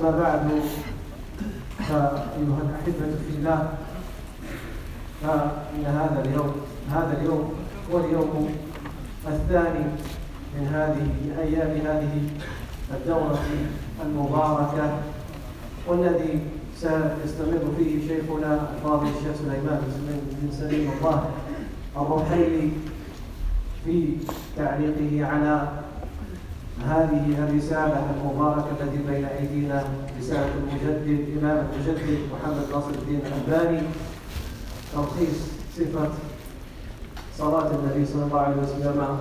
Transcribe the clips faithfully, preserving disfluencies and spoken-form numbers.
أما بعد، فأيها الأحبة في الله، فإن هذا اليوم هذا اليوم هو اليوم الثاني من هذه من أيام هذه الدورة المباركة، والذي سيستمر فيه شيخنا الفاضل الشيخ سليمان بن سليم الله الروحيلي في تعليقه على هذه الرسالة المباركة التي بين أيدينا، رسالة المجدد إمام المجدد محمد ناصر الدين الألباني، تلخيص صفة صلاة النبي صلى الله عليه وسلم،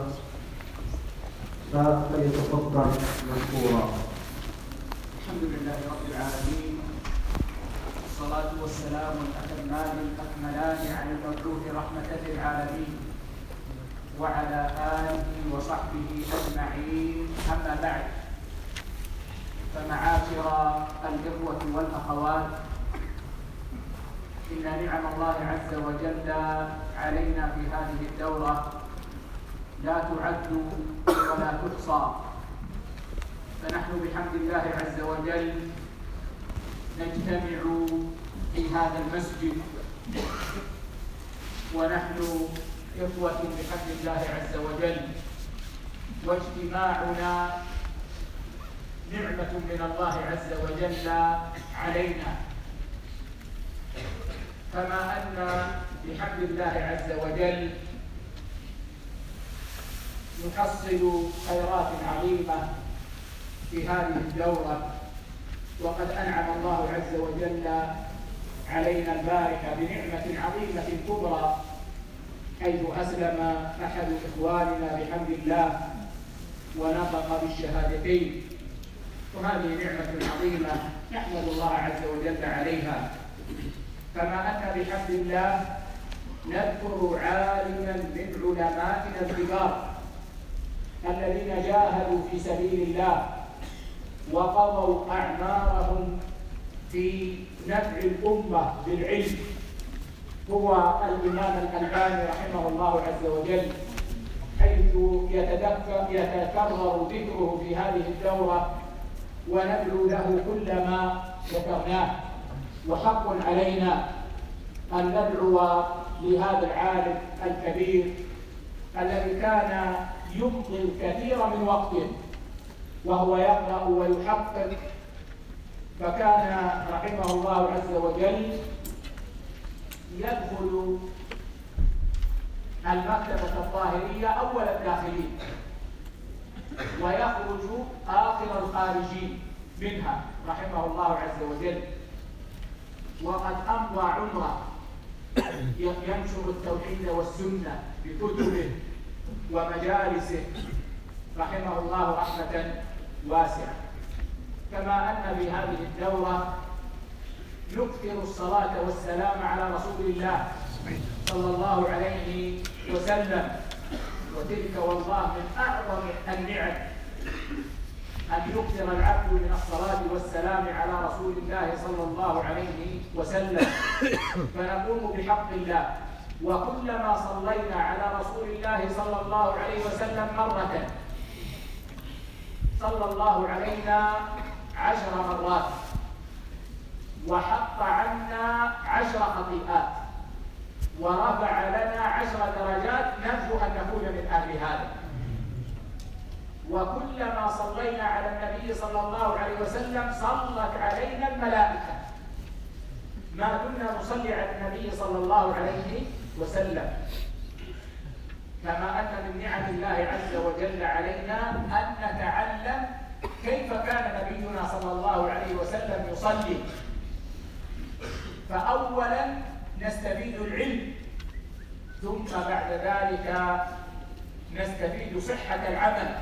فليتفضل مشكورا. الحمد لله رب العالمين، والصلاة والسلام الأتمان الأكملان على المبعوث رحمة للعالمين وعلى آله وصحبه أجمعين، أما بعد، فمعاشر الإخوة والأخوات، إن نعم الله عز وجل علينا في هذه الدورة لا تعد ولا تحصى، فنحن بحمد الله عز وجل نجتمع في هذا المسجد ونحن إخوة بحمد الله عز وجل، واجتماعنا نعمة من الله عز وجل علينا، كما أن بحمد الله عز وجل نحصل خيرات عظيمة في هذه الدورة، وقد أنعم الله عز وجل علينا البارحة بنعمة عظيمة كبرى، حيث أسلم أحد إخواننا بحمد الله ونطق بالشهادتين، وهذه نعمة عظيمة نحمد الله عز وجل عليها. كما أن بحمد الله نذكر عالما من علمائنا الكبار الذين جاهدوا في سبيل الله وقضوا أعمارهم في نفع الأمة بالعلم، هو الإمام الألباني رحمه الله عز وجل، حيث يتكرر ذكره في هذه الدورة وندعو له كل ما ذكرناه. وحق علينا أن ندعو لهذا العالم الكبير الذي كان يمضي الكثير من وقته وهو يقرأ ويحقق، فكان رحمه الله عز وجل يدخل المكتبة الظاهرية أول الداخلين ويخرج آخر الخارجين منها رحمه الله عز وجل، وقد أمضى عمره ينشر التوحيد والسنة بكتبه ومجالسه رحمه الله رحمة واسعة. كما أن في هذه الدورة نكثر الصلاة والسلام على رسول الله صلى الله عليه وسلم، وتلك والله من أعظم النعم أن يكثر العبد من الصلاة والسلام على رسول الله صلى الله عليه وسلم، فنقوم بحق الله، وكلما صلينا على رسول الله صلى الله عليه وسلم مرة صلى الله علينا عشر مرات وحط عنا عشر خطيئات ورفع لنا عشر درجات، نرجو أن نكون من أهل هذا. وكلما صلينا على النبي صلى الله عليه وسلم صلت علينا الملائكة ما كنا نصلي على النبي صلى الله عليه وسلم. كما أن من نعم الله عز وجل علينا أن نتعلم كيف كان نبينا صلى الله عليه وسلم يصلي، فأولا نستفيد العلم، ثم بعد ذلك نستفيد صحة العمل،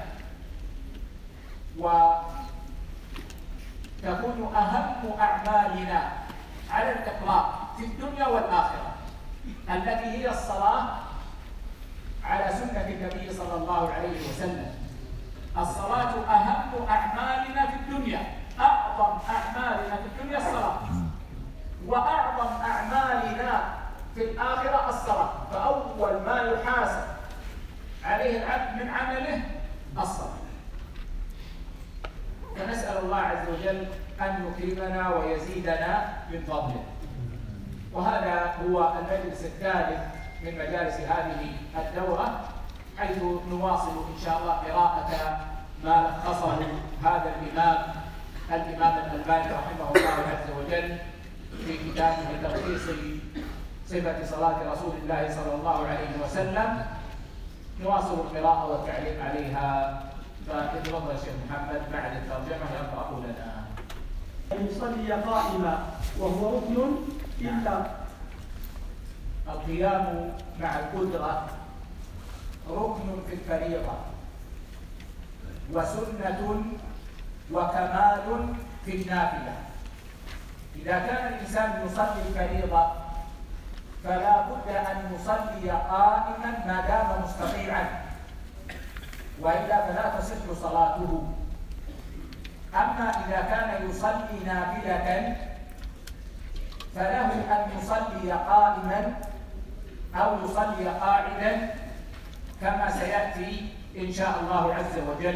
وتكون أهم أعمالنا على الإطلاق في الدنيا والآخرة التي هي الصلاة على سنة النبي صلى الله عليه وسلم. الصلاة أهم أعمالنا في الدنيا، أعظم أعمالنا في الدنيا الصلاة، وأعظم أعمالنا في الآخرة الصلاة، فأول ما يحاسب عليه العبد من عمله الصلاة. فنسأل الله عز وجل أن يكرمنا ويزيدنا من فضله. وهذا هو المجلس الثالث من مجالس هذه الدورة، حيث نواصل إن شاء الله قراءة ما لخصه هذا الإمام الإمام الألباني رحمه الله عز وجل في كتابه تلخيص صفة صلاة رسول الله صلى الله عليه وسلم. نواصل القراءة والتعليق عليها، فتفضل الشيخ محمد بعد الترجمة يقرأ لنا. أن يصلي قائما وهو ركن إلا القيام مع القدرة ركن في الفريضة وسنة وكمال في النافلة. إذا كان الإنسان يصلي الفريضة فلا بد أن يصلي قائما ما دام مستطيعا، وإلا فلا تصح صلاته. أما إذا كان يصلي نافلة فله أن يصلي قائما أو يصلي قاعدا كما سيأتي إن شاء الله عز وجل.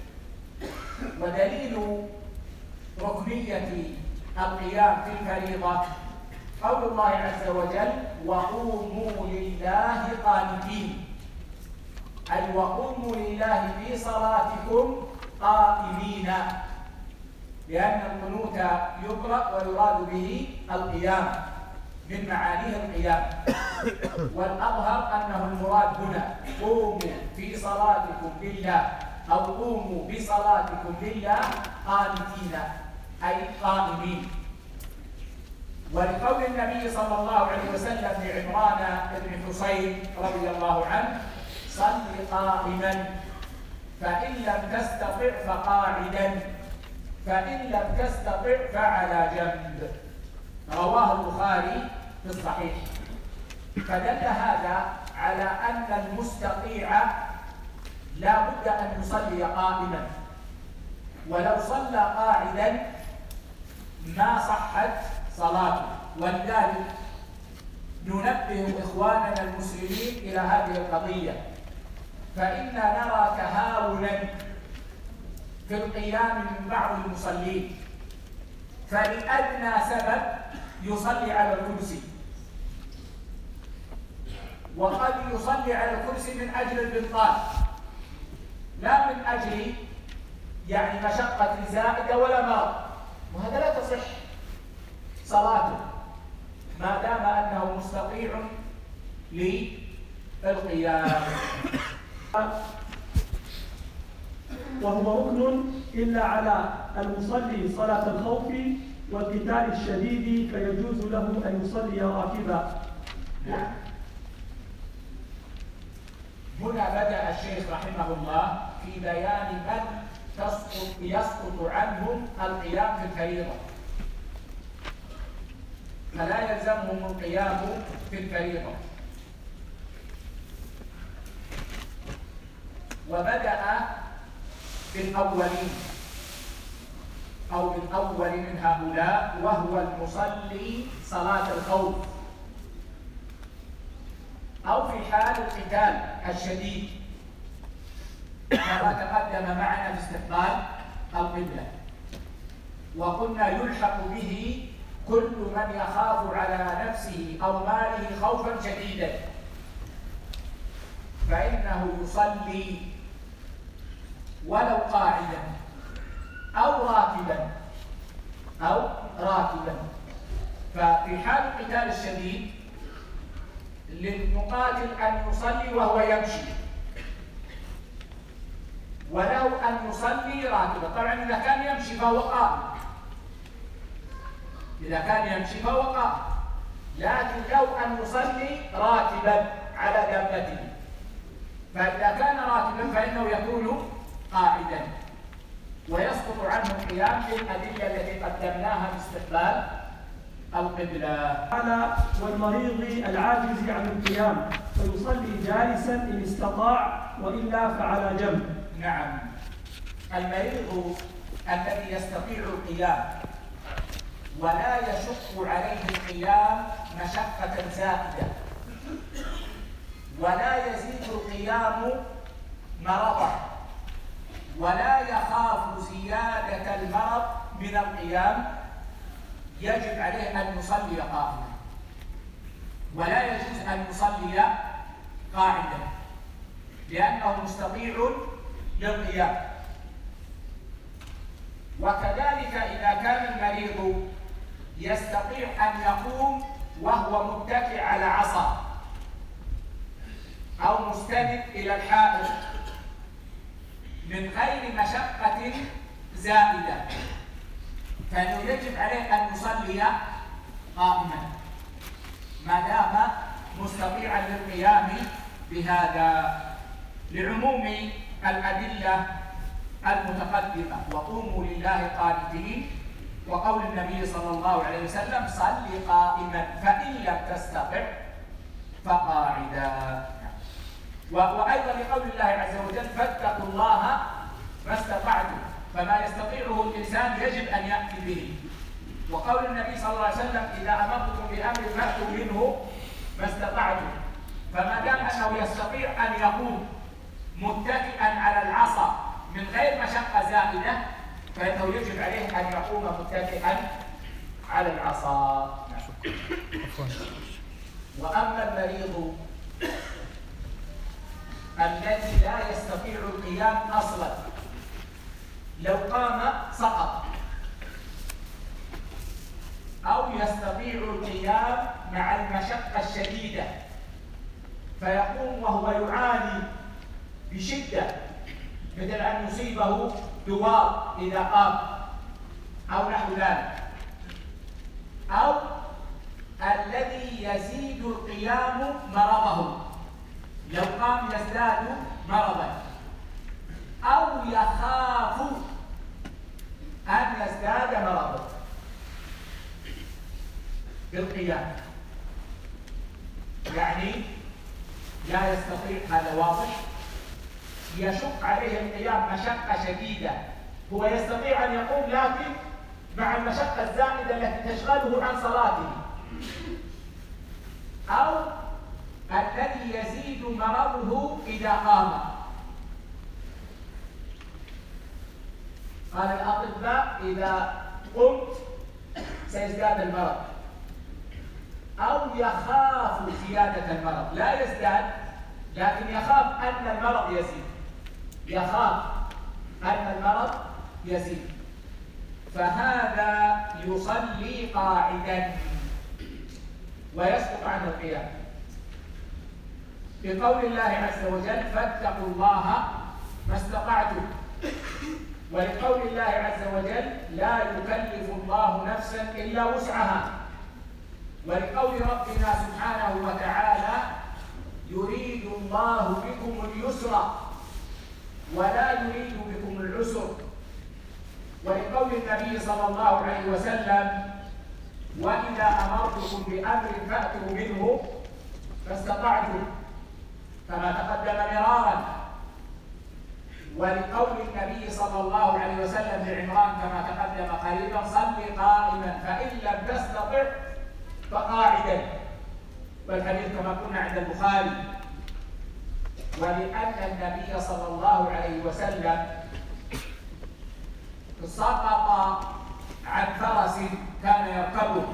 ودليل ركنية القيام في الفريضة قول الله عز وجل: وقوموا لله قانتين، أي وقوموا لله في صلاتكم قائمين، لأن القنوت يقرأ ويراد به القيام من معانيه القيام، والأظهر أنه المراد هنا قوموا في صلاتكم لله أو قوموا بصلاتكم لله قانتين، أي قائمين. ولقول النبي صلى الله عليه وسلم لعمران بن حصين رضي الله عنه: صل قائما فإن لم تستطع فقاعدا فإن لم تستطع فعلى جنب، رواه البخاري في الصحيح. فدل هذا على أن المستطيع لا بد أن يصلي قائما، ولو صلى قاعدا ما صحت صلاته. ولذلك ننبه إخواننا المسلمين إلى هذه القضية، فإننا نرى تهاونا في القيام من بعض المصلين، فلأدنى سبب يصلي على الكرسي، وقد يصلي على الكرسي من أجل البطال لا من أجل يعني مشقة زائدة ولا مرض، وهذا لا تصح صلاته ما دام أنه مستطيع للقيام. وهو ركن إلا على المصلي صلاة الخوف والقتال الشديد، فيجوز له أن يصلي راكبا. نعم. هنا بدأ الشيخ رحمه الله في بيان من تسقط يسقط عنهم القيام في الفريضة، فلا يلزمهم القيام في الفريضة. وبدأ بالأولين أو بالأول من هؤلاء، وهو المصلي صلاة الخوف أو في حال القتال الشديد كما تقدم معنا في استقبال القبلة. وقلنا يلحق به كل من يخاف على نفسه أو ماله خوفا شديدا، فإنه يصلي ولو قاعدا أو راكبا أو راكبا. ففي حال القتال الشديد للمقاتل أن يصلي وهو يمشي، ولو أن يصلي راكبا. طبعا إذا كان يمشي فهو قائم، إذا كان يمشي فهو قائم، لكن لو أن يصلي راكبا على دابته، فإذا كان راكبا فإنه يكون قاعدا ويسقط عنه القيام بالأدلة التي قدمناها باستقبال القبلة. على والمريض العاجز عن القيام فيصلي جالسا إن استطاع، وإلا فعلى جنب. نعم، المريض الذي يستطيع القيام ولا يشق عليه القيام مشقة زائدة، ولا يزيد القيام مرضا، ولا يخاف زيادة المرض من القيام يجب عليه أن يصلي قائما، ولا يجوز أن يصلي قاعدا لأنه مستطيع للقيام. وكذلك إذا كان المريض يستطيع أن يقوم وهو متكئ على عصا أو مستند إلى الحائط من غير مشقة زائدة، فإنه يجب عليه أن يصلي قائما ما دام مستطيعا للقيام بهذا، لعموم الأدلة المتقدمة: وقوموا لله قانتين، وقول النبي صلى الله عليه وسلم: صل قائما فإن لم تستطع فقاعدا. وأيضا لقول الله عز وجل: فاتقوا الله ما استطعتم، فما يستطيعه الإنسان يجب أن يأتي به. وقول النبي صلى الله عليه وسلم: إذا أمرتكم بأمر فأتوا منه ما استطعتم، فما دام أنه يستطيع أن يقوم متكئا على العصا من غير مشقة زائدة فإنه يجب عليه أن يقوم متكئا على العصا. وأما المريض الذي لا يستطيع القيام أصلا، لو قام سقط، أو يستطيع القيام مع المشقة الشديدة فيقوم وهو يعاني بشدة، مثل أن يصيبه دوار إذا قام أو نحو ذلك، أو الذي يزيد القيام مرضه، لو قام يزداد مرضا، أو يخاف أن يزداد مرضه بالقيام، يعني لا يستطيع، هذا واضح، يشق عليه القيام مشقة شديدة، هو يستطيع أن يقوم لكن مع المشقة الزائدة التي تشغله عن صلاته، أو الذي يزيد مرضه إذا قام. قال الأطباء: إذا قمت سيزداد المرض، أو يخاف زيادة المرض، لا يزداد لكن يخاف أن المرض يزيد، يخاف أن المرض يزيد، فهذا يصلي قاعدا ويسقط عنه القيام، بقول الله عز وجل: فاتقوا الله ما استطعتم، ولقول الله عز وجل: لا يكلف الله نفسا إلا وسعها، ولقول ربنا سبحانه وتعالى: يريد الله بكم اليسر ولا يريد بكم العسر، ولقول النبي صلى الله عليه وسلم: وإذا أمرتكم بأمر فأتوا منه ما استطعتم، كما تقدم مرارا. ولقول النبي صلى الله عليه وسلم لعمران كما تقدم قريبا: صل قائما فإن لم تستطع فقاعدا، والحديث كما قلنا عند البخاري. ولأن النبي صلى الله عليه وسلم سقط عن فرس كان يركبه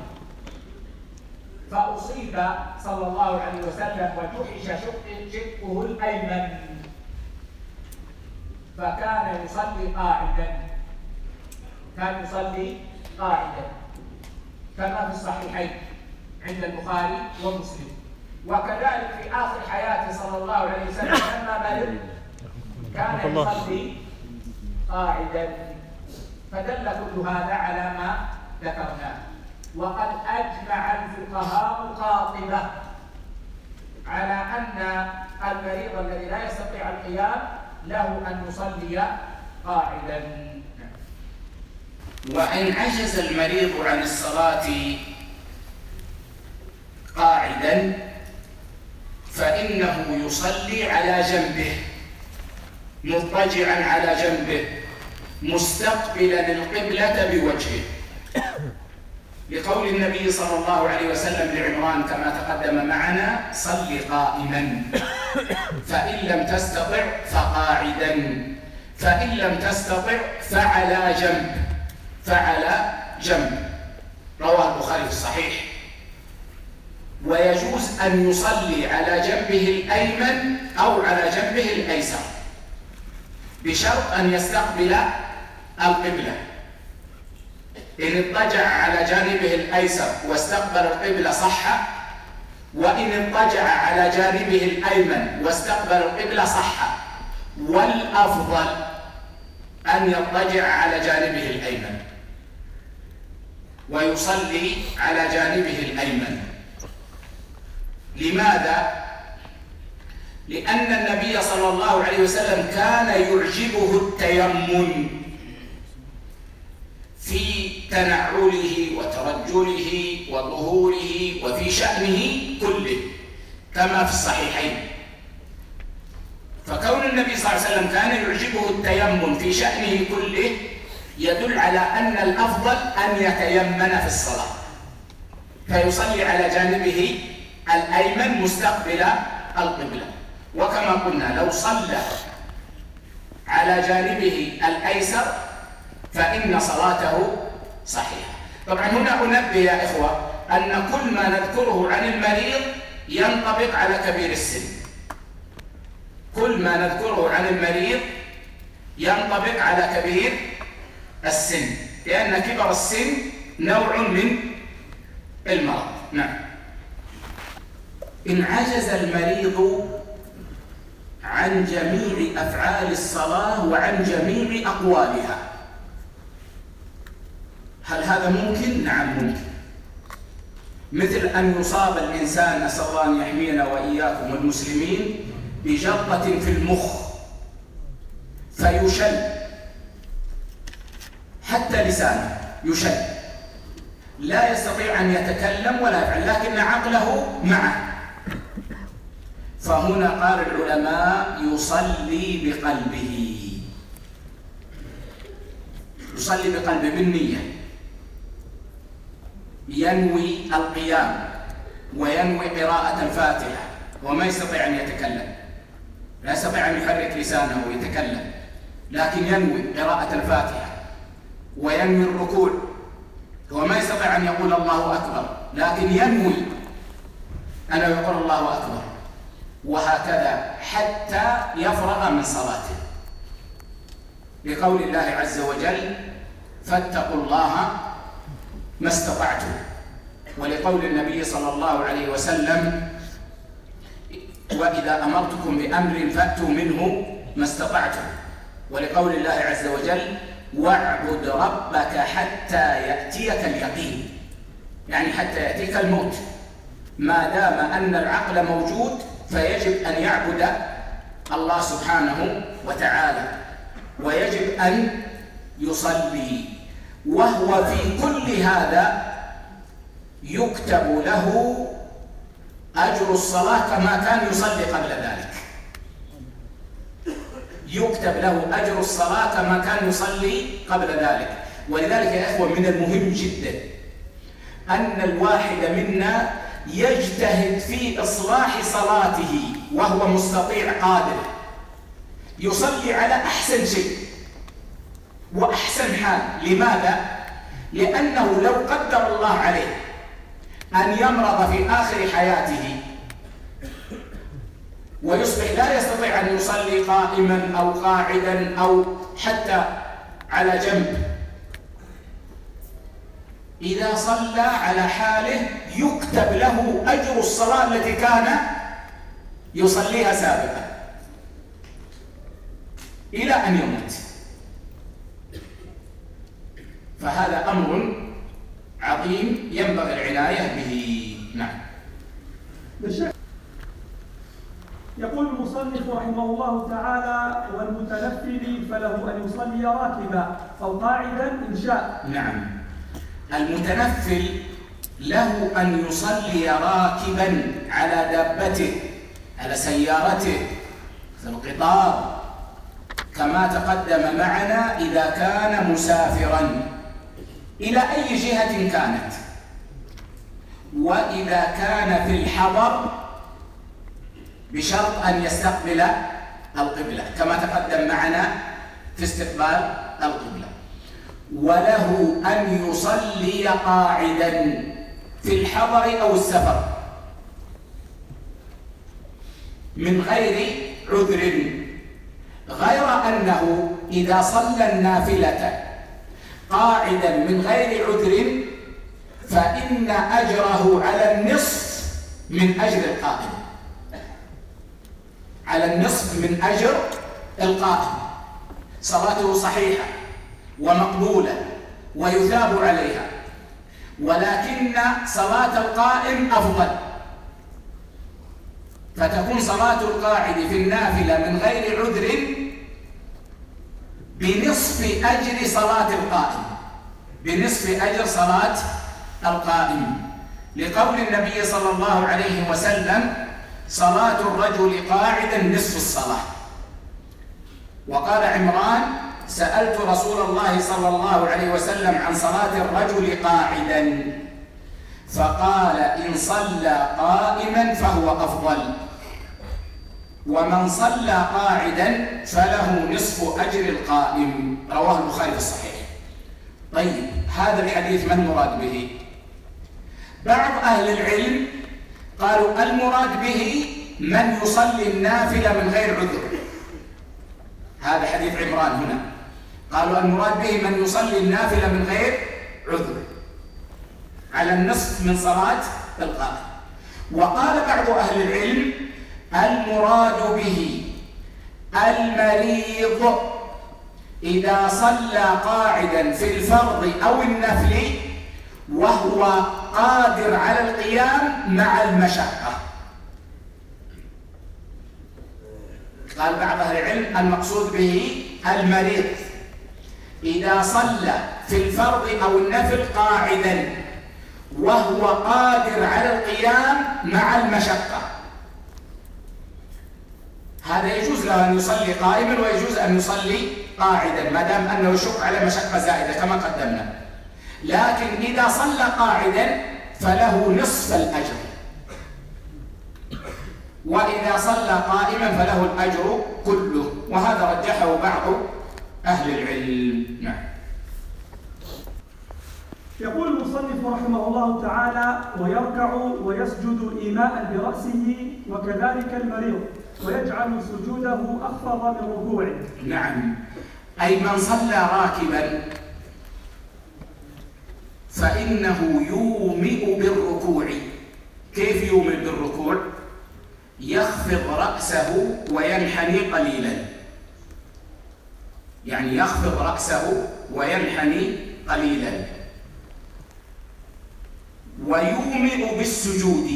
فأصيب صلى الله عليه وسلم وجحش شقه الأيمن، فكان يصلي قاعدا، كان يصلي قاعدا كما في الصحيحين عند البخاري ومسلم. وكذلك في آخر حياته صلى الله عليه وسلم لما مرض كان يصلي قاعدا، فدل كل هذا على ما ذكرناه. وقد أجمع الفقهاء قاطبة على أن المريض الذي لا يستطيع القيام له أن يصلي قاعدا. وإن عجز المريض عن الصلاة قاعدا فإنه يصلي على جنبه مضطجعا على جنبه مستقبلا القبلة بوجهه، لقول النبي صلى الله عليه وسلم لعمران كما تقدم معنا: صل قائما فإن لم تستطع فقاعدا، فإن لم تستطع فعلى جنب، فعلى جنب، رواه البخاري في الصحيح. ويجوز أن يصلي على جنبه الأيمن أو على جنبه الأيسر بشرط أن يستقبل القبلة. إن اضطجع على جانبه الأيسر واستقبل القبلة صح، وإن اضطجع على جانبه الأيمن واستقبل القبلة صح، والأفضل أن يضطجع على جانبه الأيمن ويصلي على جانبه الأيمن. لماذا؟ لأن النبي صلى الله عليه وسلم كان يعجبه التيمم في تنعله وترجله وظهوره وفي شأنه كله كما في الصحيحين. فكون النبي صلى الله عليه وسلم كان يعجبه التيمم في شأنه كله يدل على أن الأفضل أن يتيمن في الصلاة، فيصلي على جانبه الأيمن مستقبل القبلة. وكما قلنا لو صلى على جانبه الأيسر فإن صلاته صحيحة. طبعا هنا أنبه يا إخوة أن كل ما نذكره عن المريض ينطبق على كبير السن. كل ما نذكره عن المريض ينطبق على كبير السن، لأن كبر السن نوع من المرض. نعم. إن عجز المريض عن جميع أفعال الصلاة وعن جميع أقوالها، هل هذا ممكن؟ نعم ممكن. مثل أن يصاب الإنسان، نسأل الله أن يحمينا وإياكم والمسلمين، بجلطة في المخ فيشل حتى لسانه يشل، لا يستطيع أن يتكلم ولا يفعل، لكن عقله معه. فهنا قال العلماء يصلي بقلبه، يصلي بقلبه بالنية، ينوي القيام وينوي قراءة الفاتحة، وما يستطيع أن يتكلم، لا يستطيع أن يحرك لسانه ويتكلم، لكن ينوي قراءة الفاتحة وينوي الركوع، وما يستطيع أن يقول الله أكبر، لكن ينوي أن يقول الله أكبر، وهكذا حتى يفرغ من صلاته، لقول الله عز وجل فاتقوا الله ما استطعتم، ولقول النبي صلى الله عليه وسلم وإذا أمرتكم بأمر فأتوا منه ما استطعتم، ولقول الله عز وجل واعبد ربك حتى يأتيك اليقين، يعني حتى يأتيك الموت. ما دام أن العقل موجود فيجب أن يعبد الله سبحانه وتعالى، ويجب أن يصلي، وهو في كل هذا يكتب له أجر الصلاة كما كان يصلي قبل ذلك. يكتب له أجر الصلاة كما كان يصلي قبل ذلك. ولذلك يا إخوة من المهم جدا أن الواحد منا يجتهد في إصلاح صلاته وهو مستطيع قادر، يصلي على أحسن شيء وأحسن حال. لماذا؟ لأنه لو قدر الله عليه أن يمرض في آخر حياته ويصبح لا يستطيع أن يصلي قائما أو قاعدا أو حتى على جنب، إذا صلى على حاله يكتب له أجر الصلاة التي كان يصليها سابقا إلى أن يموت. فهذا أمر عظيم ينبغي العناية به. نعم. يقول المصنف رحمه الله تعالى والمتنفل فله أن يصلي راكبا أو قاعدا إن شاء. نعم. المتنفل له أن يصلي راكبا على دابته، على سيارته، في القطار، كما تقدم معنا إذا كان مسافرا إلى أي جهة كانت. وإذا كان في الحضر بشرط أن يستقبل القبلة كما تقدم معنا في استقبال القبلة. وله أن يصلي قاعدا في الحضر أو السفر من غير عذر، غير أنه إذا صلى النافلة قاعدا من غير عذر فإن أجره على النصف من أجر القائم، على النصف من أجر القائم. صلاته صحيحة ومقبولة ويثاب عليها، ولكن صلاة القائم أفضل، فتكون صلاة القاعد في النافلة من غير عذر بنصف أجر صلاة القائم، بنصف أجر صلاة القائم، لقول النبي صلى الله عليه وسلم: صلاة الرجل قاعدا نصف الصلاة. وقال عمران: سألت رسول الله صلى الله عليه وسلم عن صلاة الرجل قاعدا فقال: إن صلى قائما فهو أفضل، ومن صلى قاعدا فله نصف أجر القائم. رواه البخاري في الصحيح. طيب، هذا الحديث ما المراد به؟ بعض أهل العلم قالوا المراد به من يصلي النافلة من غير عذر. هذا حديث عمران هنا، قالوا المراد به من يصلي النافلة من غير عذر على النصف من صلاة القائم. وقال بعض أهل العلم المراد به المريض إذا صلى قاعدا في الفرض أو النفل وهو قادر على القيام مع المشقة. قال بعض أهل العلم المقصود به المريض إذا صلى في الفرض أو النفل قاعدا وهو قادر على القيام مع المشقة، هذا يجوز له أن يصلي قائما ويجوز أن يصلي قاعدا ما دام أنه يشق على مشقة زائدة كما قدمنا. لكن إذا صلى قاعدا فله نصف الأجر، وإذا صلى قائما فله الأجر كله، وهذا رجحه بعض أهل العلم. نعم. يقول المصنف رحمه الله تعالى: ويركع ويسجد إيماء برأسه وكذلك المريض، ويجعل سجوده أخفض من ركوعه. نعم، أي من صلى راكبا فإنه يومئ بالركوع. كيف يومئ بالركوع؟ يخفض رأسه وينحني قليلا، يعني يخفض رأسه وينحني قليلا. ويومئ بالسجود،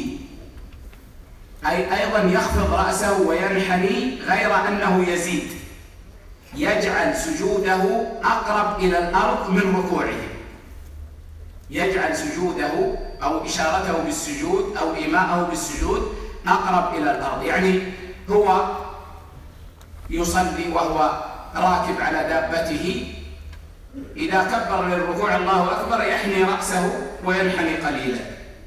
أي أيضا يخفض رأسه وينحني، غير أنه يزيد، يجعل سجوده أقرب إلى الأرض من ركوعه، يجعل سجوده أو إشارته بالسجود أو إيماءه بالسجود أقرب إلى الأرض. يعني هو يصلي وهو راكب على دابته، إذا كبر للركوع الله أكبر يحني رأسه وينحني قليلا،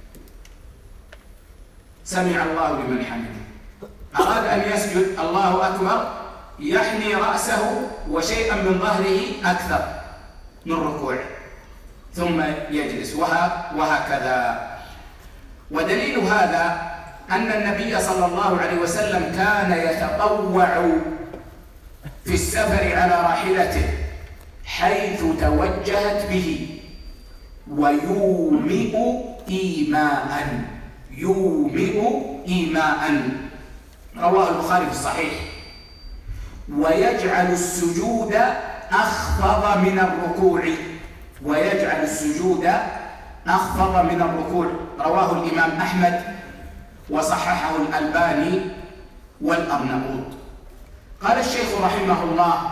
سمع الله لمن حمده. أراد أن يسجد الله أكبر يحني رأسه وشيئا من ظهره أكثر من ركوعه ثم يجلس، وهكذا. ودليل هذا أن النبي صلى الله عليه وسلم كان يتطوع في السفر على راحلته حيث توجهت به، ويومئ إيماء، يومئ إيماء. رواه البخاري في الصحيح. ويجعل السجود أخفض من الركوع، ويجعل السجود أخفض من الركوع. رواه الإمام أحمد وصححه الألباني والأرناؤوط. قال الشيخ رحمه الله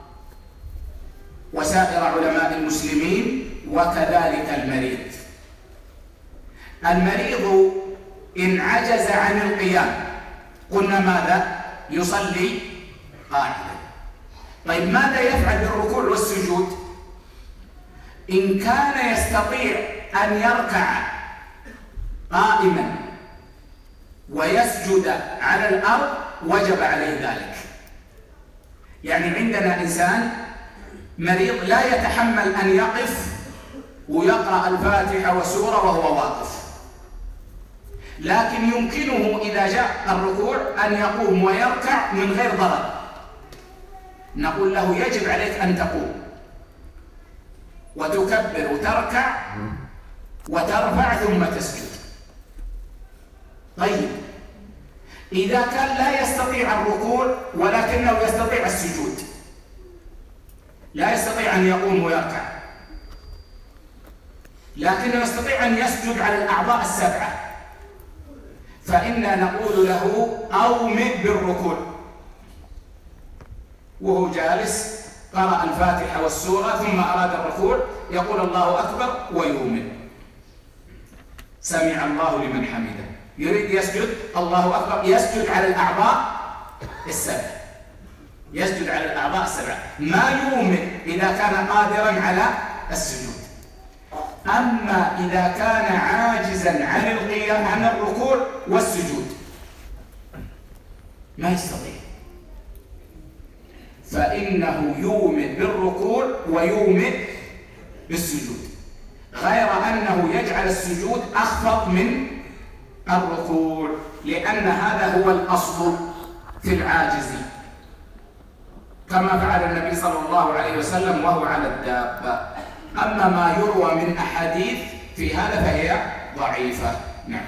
وسائر علماء المسلمين: وكذلك المريض. المريض إن عجز عن القيام قلنا ماذا؟ يصلي قاعدا. طيب ماذا يفعل بالركوع والسجود؟ إن كان يستطيع أن يركع قائما ويسجد على الأرض وجب عليه ذلك. يعني عندنا إنسان مريض لا يتحمل أن يقف ويقرأ الفاتحة وسورة وهو واقف، لكن يمكنه إذا جاء الركوع أن يقوم ويركع من غير ضرر، نقول له يجب عليك أن تقوم وتكبر وتركع وترفع ثم تسجد. طيب إذا كان لا يستطيع الركوع ولكنه يستطيع السجود، لا يستطيع أن يقوم ويركع لكنه يستطيع أن يسجد على الأعضاء السبعة، فإنا نقول له أومئ بالركوع، وهو جالس قرأ الفاتحة والسورة ثم أراد الركوع يقول الله أكبر ويومئ، سمع الله لمن حمده، يريد يسجد الله أكبر، يسجد على الأعضاء السبع، يسجد على الأعضاء السبعة، ما يومئ إذا كان قادرا على السجود. أما إذا كان عاجزا عن القيام عن الركوع والسجود ما يستطيع، فإنه يومئ بالركوع ويومئ بالسجود، غير أنه يجعل السجود أخفض من الركوع، لأن هذا هو الأصل في العاجز، كما فعل النبي صلى الله عليه وسلم وهو على الدابة. أما ما يروى من أحاديث في هذا فهي ضعيفة. نعم.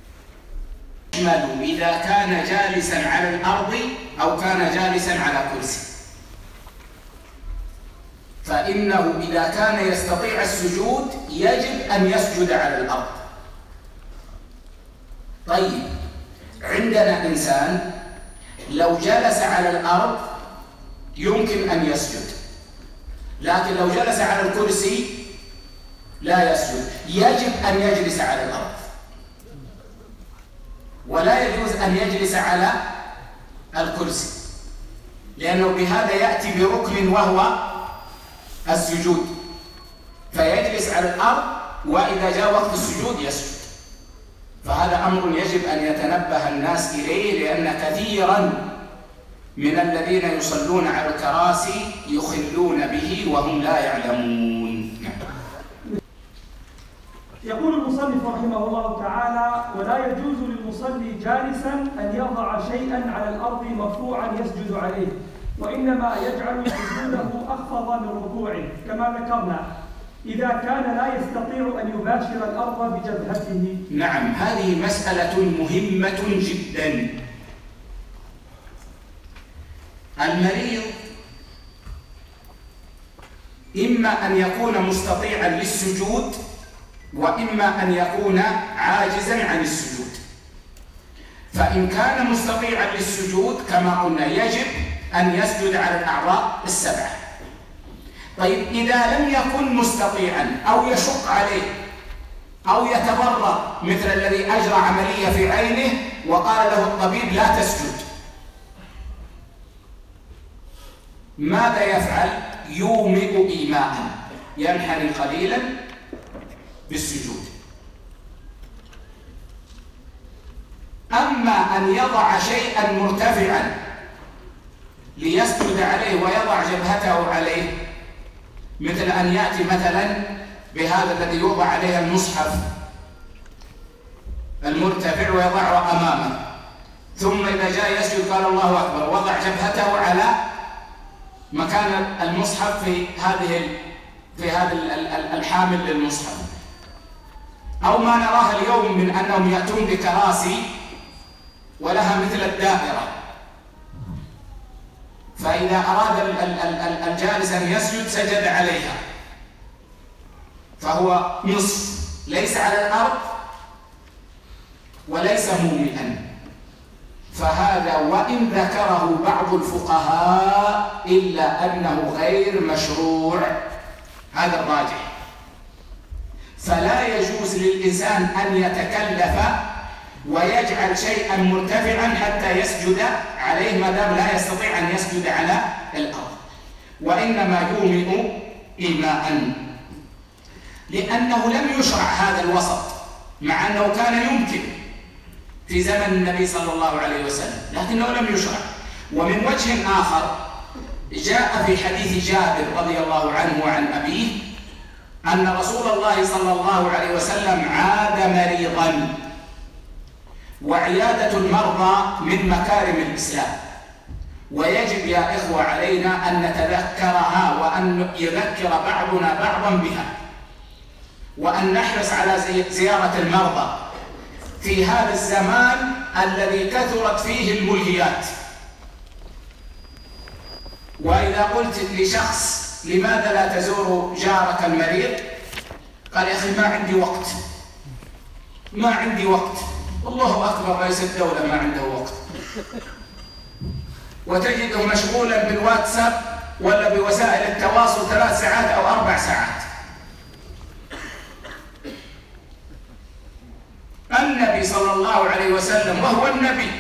إذا كان جالسا على الأرض أو كان جالسا على كرسي، فإنه إذا كان يستطيع السجود يجب أن يسجد على الأرض. طيب عندنا إنسان لو جلس على الأرض يمكن أن يسجد، لكن لو جلس على الكرسي لا يسجد، يجب أن يجلس على الأرض، ولا يجوز أن يجلس على الكرسي، لأنه بهذا يأتي بركن وهو السجود، فيجلس على الأرض وإذا جاء وقت السجود يسجد. فهذا أمر يجب أن يتنبه الناس إليه، لأن كثيرا من الذين يصلون على الكراسي يخلون به وهم لا يعلمون. يقول المصنف رحمه الله تعالى: ولا يجوز للمصلي جالسا أن يضع شيئا على الأرض مرفوعا يسجد عليه، وإنما يجعل سجوده أخفض من ركوعه كما ذكرنا إذا كان لا يستطيع أن يباشر الأرض بجبهته. نعم، هذه مسألة مهمة جدا. المريض إما أن يكون مستطيعا للسجود وإما أن يكون عاجزا عن السجود، فإن كان مستطيعا للسجود كما قلنا يجب أن يسجد على الأعضاء السبعة. طيب إذا لم يكن مستطيعا أو يشق عليه أو يتبرأ، مثل الذي أجرى عملية في عينه وقال له الطبيب لا تسجد، ماذا يفعل؟ يومئ إيماء، ينحني قليلا بالسجود. أما أن يضع شيئا مرتفعا ليسجد عليه ويضع جبهته عليه، مثل أن يأتي مثلا بهذا الذي يوضع عليه المصحف المرتفع ويضعه أمامه، ثم إذا جاء يسجد قال الله أكبر، وضع جبهته على مكان المصحف في هذه في هذا الحامل للمصحف. أو ما نراه اليوم من أنهم يأتون بكراسي ولها مثل الدائرة، فإذا أراد الجالس أن يسجد سجد عليها، فهو نصف، ليس على الأرض وليس مومئا. فهذا وإن ذكره بعض الفقهاء إلا أنه غير مشروع، هذا الراجح. فلا يجوز للإنسان أن يتكلف ويجعل شيئا مرتفعا حتى يسجد عليه ما دام لا يستطيع أن يسجد على الأرض، وإنما يومئ إيماء، لأنه لم يشرع هذا الوسط، مع أنه كان يمكن في زمن النبي صلى الله عليه وسلم، لكنه لم يشرع. ومن وجه آخر جاء في حديث جابر رضي الله عنه وعن أبيه أن رسول الله صلى الله عليه وسلم عاد مريضا، وعيادة المرضى من مكارم الإسلام، ويجب يا إخوة علينا أن نتذكرها وأن يذكر بعضنا بعضا بها، وأن نحرص على زيارة المرضى في هذا الزمان الذي كثرت فيه الملهيات. وإذا قلت لشخص لماذا لا تزور جارك المريض؟ قال يا أخي ما عندي وقت، ما عندي وقت. الله أكبر، رئيس الدولة ما عنده وقت، وتجده مشغولا بالواتساب ولا بوسائل التواصل ثلاث ساعات أو أربع ساعات. النبي صلى الله عليه وسلم وهو النبي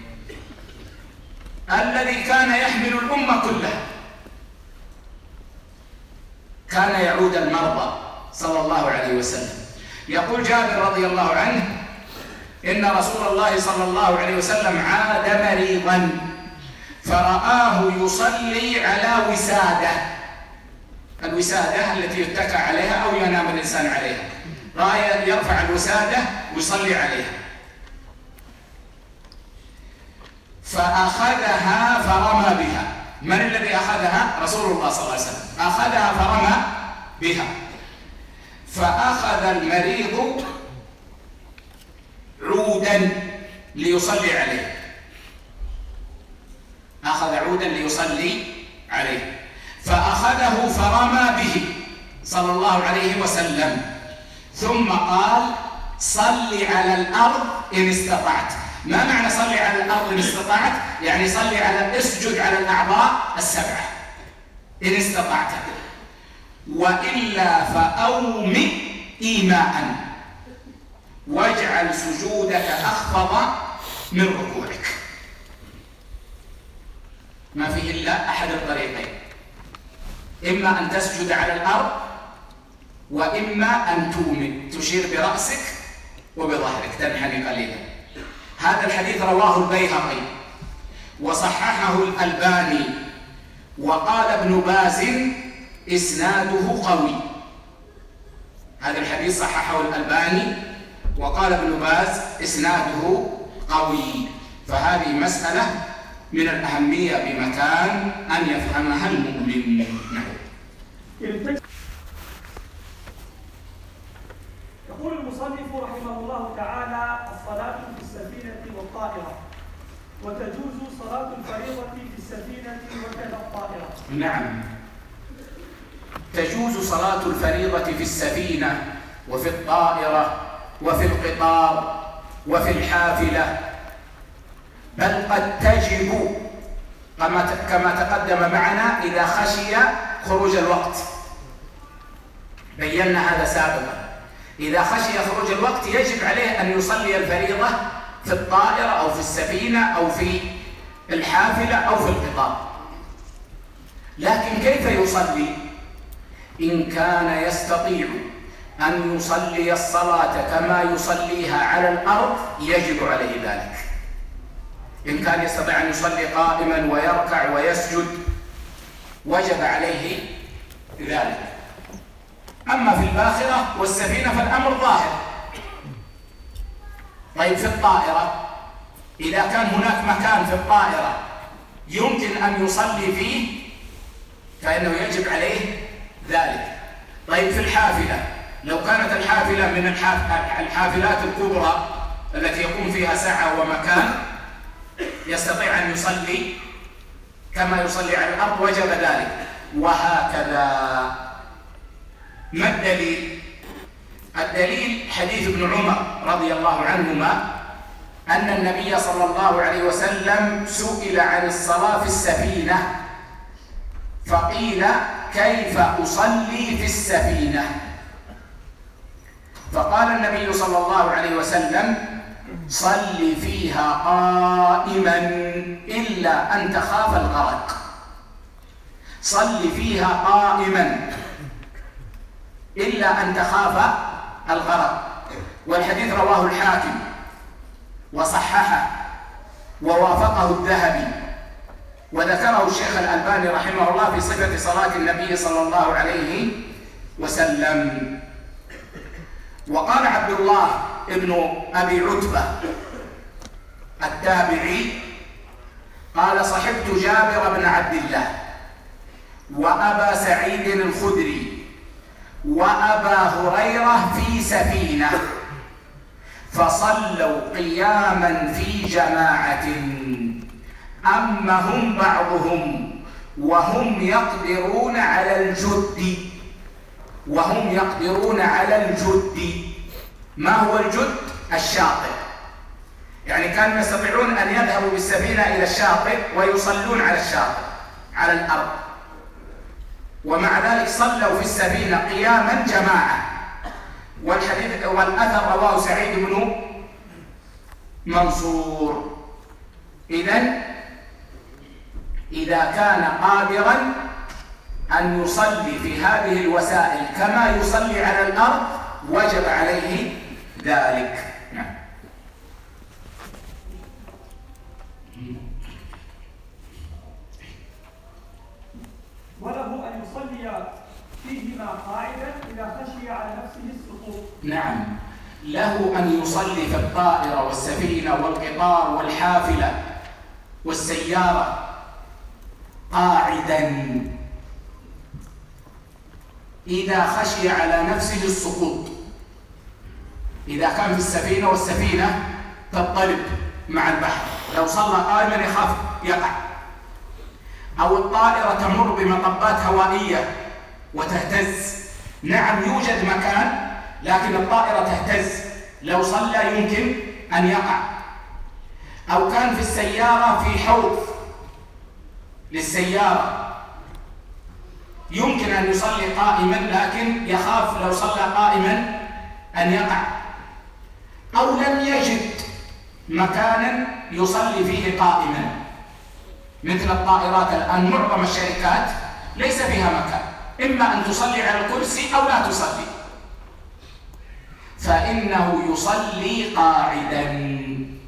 الذي كان يحمل الأمة كلها كان يعود المرضى صلى الله عليه وسلم. يقول جابر رضي الله عنه إن رسول الله صلى الله عليه وسلم عاد مريضا فرآه يصلي على وسادة، الوسادة التي يتكى عليها أو ينام الإنسان عليها، رأى يرفع الوسادة ويصلي عليها، فأخذها فرمى بها. من الذي أخذها؟ رسول الله صلى الله عليه وسلم أخذها فرمى بها، فأخذ المريض عودا ليصلي عليه، أخذ عودا ليصلي عليه فأخذه فرمى به صلى الله عليه وسلم، ثم قال صل على الأرض إن استطعت. ما معنى صل على الأرض إن استطعت؟ يعني صل على اسجد على الأعضاء السبعة إن استطعت، وإلا فأومئ إيماء واجعل سجودك أخفض من ركوعك. ما فيه إلا أحد الطريقين، إما أن تسجد على الأرض وإما أن تومئ، تشير برأسك وبظهرك، تنحني قليلا. هذا الحديث رواه البيهقي وصححه الألباني، وقال ابن باز إسناده قوي. هذا الحديث صححه الألباني وقال ابن باز إسناده قوي. فهذه مسألة من الأهمية بمكان أن يفهمها المؤمن. يقول المصنف رحمه الله تعالى: الصلاة في السفينة والطائرة، وتجوز صلاة الفريضة في السفينة وكذا الطائرة. نعم، تجوز صلاة الفريضة في السفينة وفي الطائرة وفي القطار وفي الحافلة، بل قد تجب كما تقدم معنا إذا خشي خروج الوقت. بينا هذا سابقا، إذا خشي خروج الوقت يجب عليه أن يصلي الفريضة في الطائرة أو في السفينة أو في الحافلة أو في القطار. لكن كيف يصلي؟ إن كان يستطيع أن يصلي الصلاة كما يصليها على الأرض يجب عليه ذلك. إن كان يستطيع أن يصلي قائما ويركع ويسجد وجب عليه ذلك. أما في الباخرة والسفينة فالأمر ظاهر. طيب في الطائرة، إذا كان هناك مكان في الطائرة يمكن أن يصلي فيه فإنه يجب عليه ذلك. طيب في الحافلة، لو كانت الحافلة من الحافلات الكبرى التي يكون فيها سعة ومكان يستطيع أن يصلي كما يصلي على الأرض وجب ذلك. وهكذا. ما الدليل؟ الدليل حديث ابن عمر رضي الله عنهما أن النبي صلى الله عليه وسلم سئل عن الصلاة في السفينة فقيل كيف أصلي في السفينة؟ فقال النبي صلى الله عليه وسلم صل فيها قائما إلا أن تخاف الغرق. صل فيها قائما إلا أن تخاف الغرق. والحديث رواه الحاكم وصححه ووافقه الذهبي وذكره الشيخ الألباني رحمه الله في صفة صلاة النبي صلى الله عليه وسلم. وقال عبد الله ابن أبي عتبة التابعي قال: صحبت جابر بن عبد الله وأبا سعيد الخدري وأبا هريرة في سفينة فصلوا قياما في جماعة، أمهم بعضهم وهم يقدرون على الجد وهم يقدرون على الجد. ما هو الجد؟ الشاطئ، يعني كانوا يستطيعون أن يذهبوا بالسفينة إلى الشاطئ ويصلون على الشاطئ على الأرض، ومع ذلك صلوا في السفينة قياما جماعة. والحديث والأثر رواه سعيد بن منصور. إذن إذا كان قادرا أن يصلي في هذه الوسائل كما يصلي على الأرض وجب عليه ذلك. وله أن يصلي فيهما قاعدا إذا خشي على نفسه السقوط. نعم، له أن يصلي في الطائرة والسفينة والقطار والحافلة والسيارة قاعدا إذا خشي على نفسه السقوط. إذا كان في السفينة والسفينة تضطرب مع البحر، لو صلى قائما يخاف يقع، أو الطائرة تمر بمطبات هوائية وتهتز. نعم يوجد مكان لكن الطائرة تهتز، لو صلى يمكن أن يقع. أو كان في السيارة في حوض للسيارة يمكن أن يصلي قائما لكن يخاف لو صلى قائما أن يقع. أو لم يجد مكانا يصلي فيه قائما، مثل الطائرات الآن معظم الشركات ليس فيها مكان، إما أن تصلي على الكرسي أو لا تصلي، فإنه يصلي قاعدا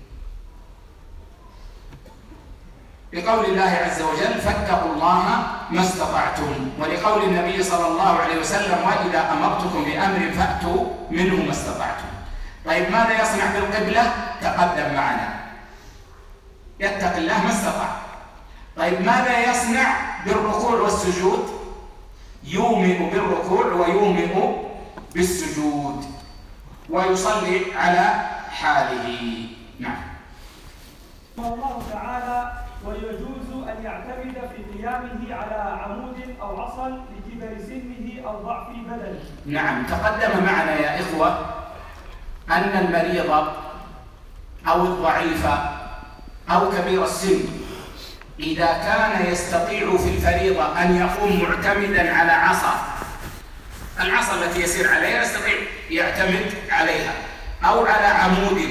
لقول الله عز وجل: فاتقوا الله ما استطعتم، ولقول النبي صلى الله عليه وسلم: وإذا أمرتكم بأمر فأتوا منه ما استطعتم. طيب ماذا يصنع بالقبلة؟ تقدم معنا، يتقي الله ما استطاع. طيب ماذا يصنع بالركوع والسجود؟ يومئ بالركوع ويومئ بالسجود ويصلي على حاله. نعم. الله تعالى: ويجوز أن يعتمد في قيامه على عمود أو عصا لكبر سنه أو ضعف بدنه. نعم، تقدم معنا يا إخوة أن المريض أو الضعيف أو كبير السن إذا كان يستطيع في الفريضة أن يقوم معتمدا على عصا، العصا التي يسير عليها يستطيع يعتمد عليها، أو على عمود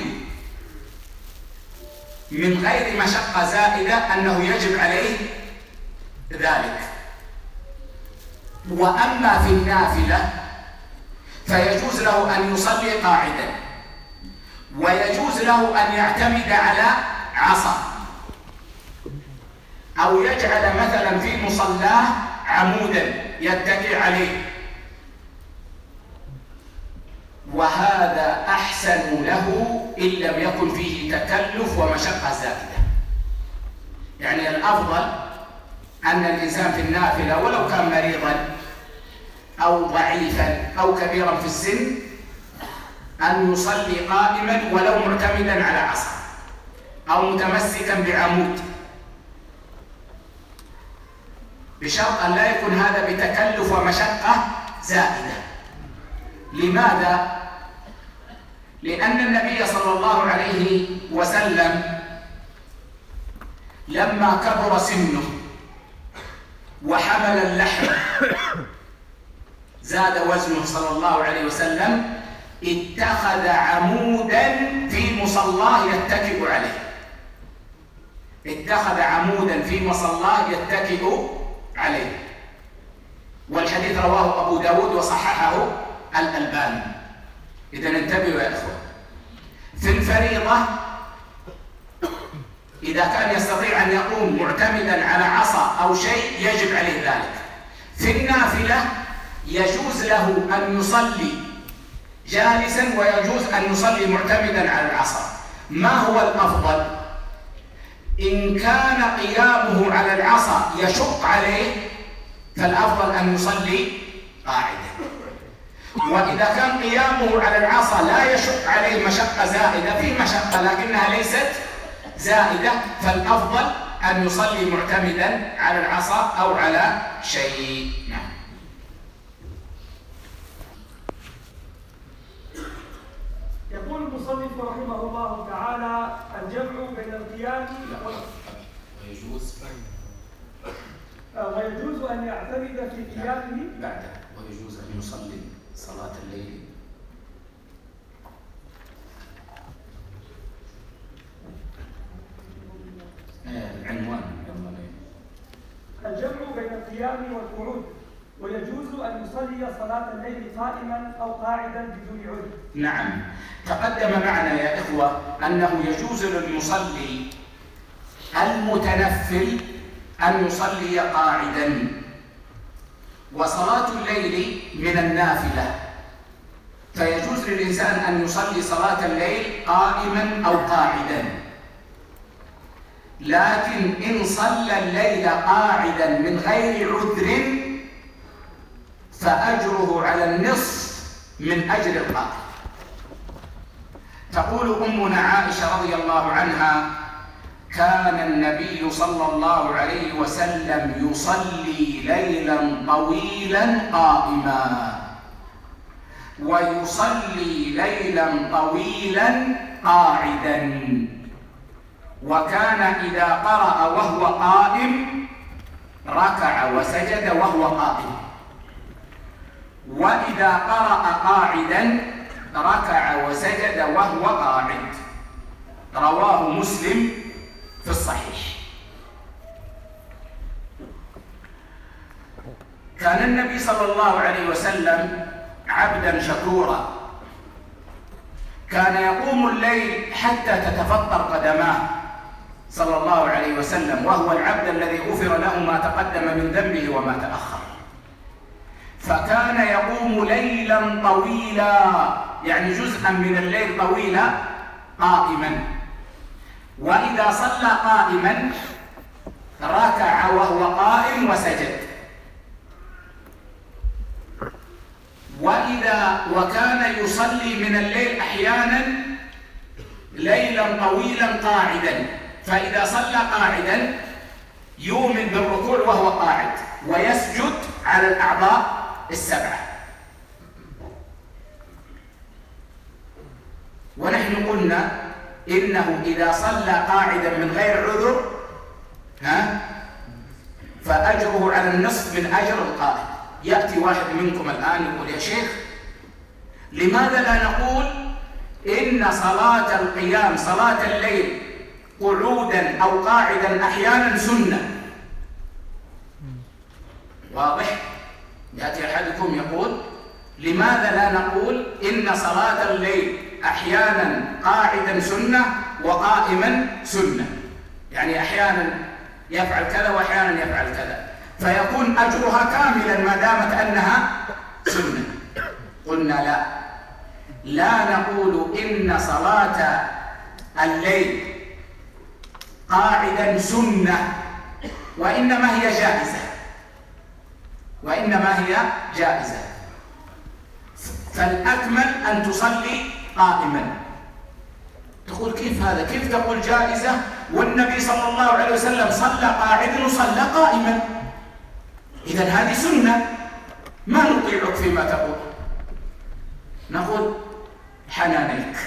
من غير مشقة زائدة أنه يجب عليه ذلك. وأما في النافلة فيجوز له أن يصلي قاعدا، ويجوز له أن يعتمد على عصا، أو يجعل مثلا في مصلاه عمودا يتكئ عليه، وهذا أحسن له إن لم يكن فيه تكلف ومشقة زائدة. يعني الأفضل أن الإنسان في النافلة ولو كان مريضا أو ضعيفا أو كبيرا في السن أن يصلي قائما ولو معتمدا على عصا أو متمسكا بعمود، بشرط أن لا يكون هذا بتكلف ومشقة زائدة. لماذا؟ لأن النبي صلى الله عليه وسلم لما كبر سنه وحمل اللحم زاد وزنه صلى الله عليه وسلم، اتخذ عمودا في مصلاه يتكئ عليه، اتخذ عمودا في مصلاه يتكئ عليه. والحديث رواه أبو داود وصححه الألباني. إذن انتبهوا يا إخوة، في الفريضة إذا كان يستطيع أن يقوم معتمدا على عصا أو شيء يجب عليه ذلك. في النافلة يجوز له أن يصلي جالسا ويجوز أن يصلي معتمدا على العصا. ما هو الأفضل؟ إن كان قيامه على العصا يشق عليه فالأفضل أن يصلي قاعدا، وإذا كان قيامه على العصا لا يشق عليه مشقة زائدة، في مشقة لكنها ليست زائدة، فالأفضل أن يصلي معتمدا على العصا أو على شيء. نعم. يقول المصنف رحمه الله تعالى: الجمع بين القيام ويجوز ويجوز أن يعتمد في قيامه بعده، ويجوز أن يصلي صلاة الليل. العنوان الجمع بين القيام والقعود، ويجوز أن يصلي صلاة الليل قائما أو قاعدا بدون عذر. نعم، تقدم معنا يا إخوة أنه يجوز للمصلي المتنفل أن يصلي قاعدا، وصلاة الليل من النافلة، فيجوز للإنسان أن يصلي صلاة الليل قائما أو قاعدا. لكن إن صلى الليل قاعدا من غير عذر فأجره على النصف من أجر القائم. تقول أمنا عائشة رضي الله عنها: كان النبي صلى الله عليه وسلم يصلي ليلا طويلا قائما، ويصلي ليلا طويلا قاعدا، وكان إذا قرأ وهو قائم ركع وسجد وهو قائم، وإذا قرأ قاعدا ركع وسجد وهو قاعد. رواه مسلم في الصحيح. كان النبي صلى الله عليه وسلم عبدا شكورا، كان يقوم الليل حتى تتفطر قدماه صلى الله عليه وسلم، وهو العبد الذي غفر له ما تقدم من ذنبه وما تأخر. فكان يقوم ليلا طويلا، يعني جزءا من الليل طويلا قائما، وإذا صلى قائما ركع وهو قائم وسجد، وإذا وكان يصلي من الليل أحيانا ليلا طويلا قاعدا، فإذا صلى قاعدا يؤمن بالركوع وهو قاعد ويسجد على الأعضاء السبعة. ونحن قلنا إنه إذا صلى قاعدا من غير عذر ها فأجره على النصف من أجر القائد. يأتي واحد منكم الآن يقول: يا شيخ، لماذا لا نقول إن صلاة القيام صلاة الليل قعودا أو قاعدا أحيانا سنة؟ واضح؟ يأتي أحدكم يقول: لماذا لا نقول إن صلاة الليل أحيانا قاعدا سنة وقائما سنة؟ يعني أحيانا يفعل كذا وأحيانا يفعل كذا، فيكون أجرها كاملا ما دامت أنها سنة. قلنا لا، لا نقول إن صلاة الليل قاعدا سنة، وإنما هي جائزة، وإنما هي جائزة. فالأكمل أن تصلي قائما. تقول: كيف هذا؟ كيف تقول جائزة والنبي صلى الله عليه وسلم صلى قاعدا وصلى قائما؟ إذن هذه سنة، ما نطيعك فيما تقول. نقول: حنانيك.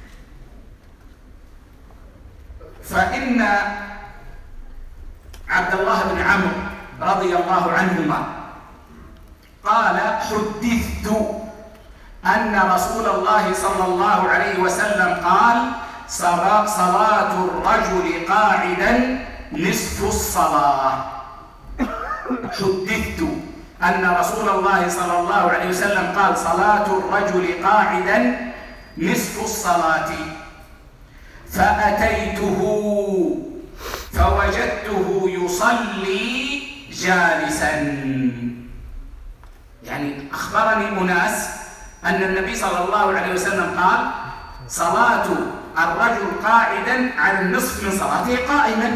فإن عبد الله بن عمرو رضي الله عنهما قال: حدثت أن رسول الله صلى الله عليه وسلم قال: صلاة الرجل قاعدا نصف الصلاة. حدثت أن رسول الله صلى الله عليه وسلم قال: صلاة الرجل قاعدا نصف الصلاة. فأتيته فوجدته يصلي جالسا. يعني أخبرني أناس أن النبي صلى الله عليه وسلم قال صلاة الرجل قاعدا على النصف من صلاته قائما.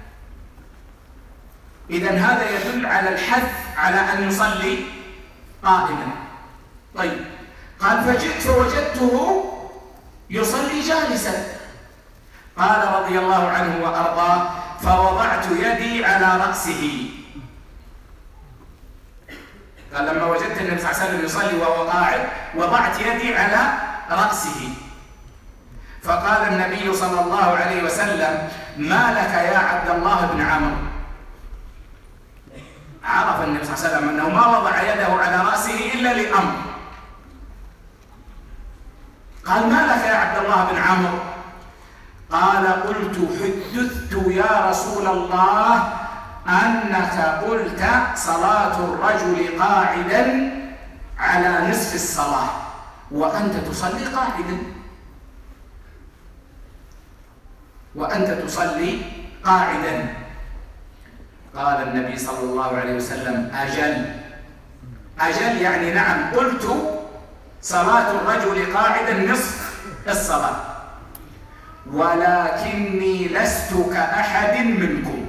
إذن هذا يدل على الحث على أن يصلي قائما. طيب، قال فجئت فوجدته يصلي جالسا. قال رضي الله عنه وأرضاه فوضعت يدي على رأسه. قال لما وجدت النبي صلى الله عليه وسلم يصلي وهو قاعد وضعت يدي على رأسه. فقال النبي صلى الله عليه وسلم ما لك يا عبد الله بن عمرو. عرف النبي صلى الله عليه وسلم أنه ما وضع يده على رأسه إلا لأمر. قال ما لك يا عبد الله بن عمرو؟ قال قلت حدثت يا رسول الله أنك قلت صلاة الرجل قاعدا على نصف الصلاة وأنت تصلي قاعدا وأنت تصلي قاعدا. قال النبي صلى الله عليه وسلم أجل أجل يعني نعم، قلت صلاة الرجل قاعدا نصف الصلاة ولكني لست كأحد منكم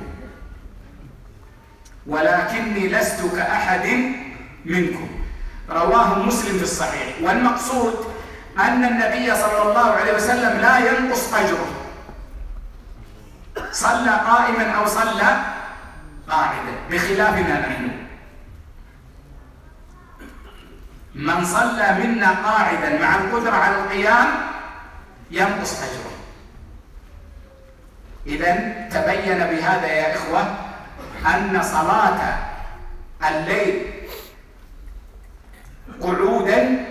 ولكني لست كأحد منكم. رواه مسلم في الصحيح. والمقصود أن النبي صلى الله عليه وسلم لا ينقص أجره، صلى قائما أو صلى قاعدا، بخلافنا نحن من صلى منا قاعدا مع القدرة على القيام ينقص أجره. إذن تبين بهذا يا إخوة أن صلاة الليل قعودا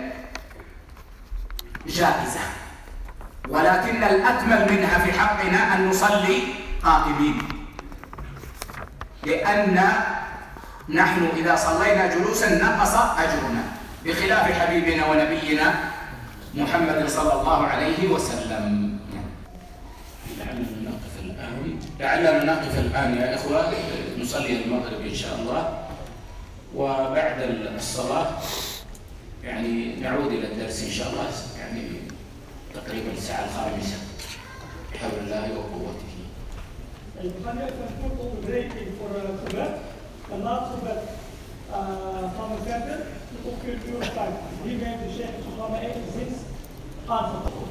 جائزة، ولكن الأكمل منها في حقنا أن نصلي قائمين، لأن نحن إذا صلينا جلوسا نقص أجرنا، بخلاف حبيبنا ونبينا محمد صلى الله عليه وسلم. لعلنا نقف الآن لعلنا نقف الآن يا إخوة، نصلي المغرب إن شاء الله، وبعد الصلاة يعني نعود إلى الدرس إن شاء الله، يعني تقريبا الساعة الخامسة بحول الله وقوته. المصلي يكون breaking for Tibet, the last Tibet from the center, to occur pure time. He made the Sheikh Muhammad eighty-six answer.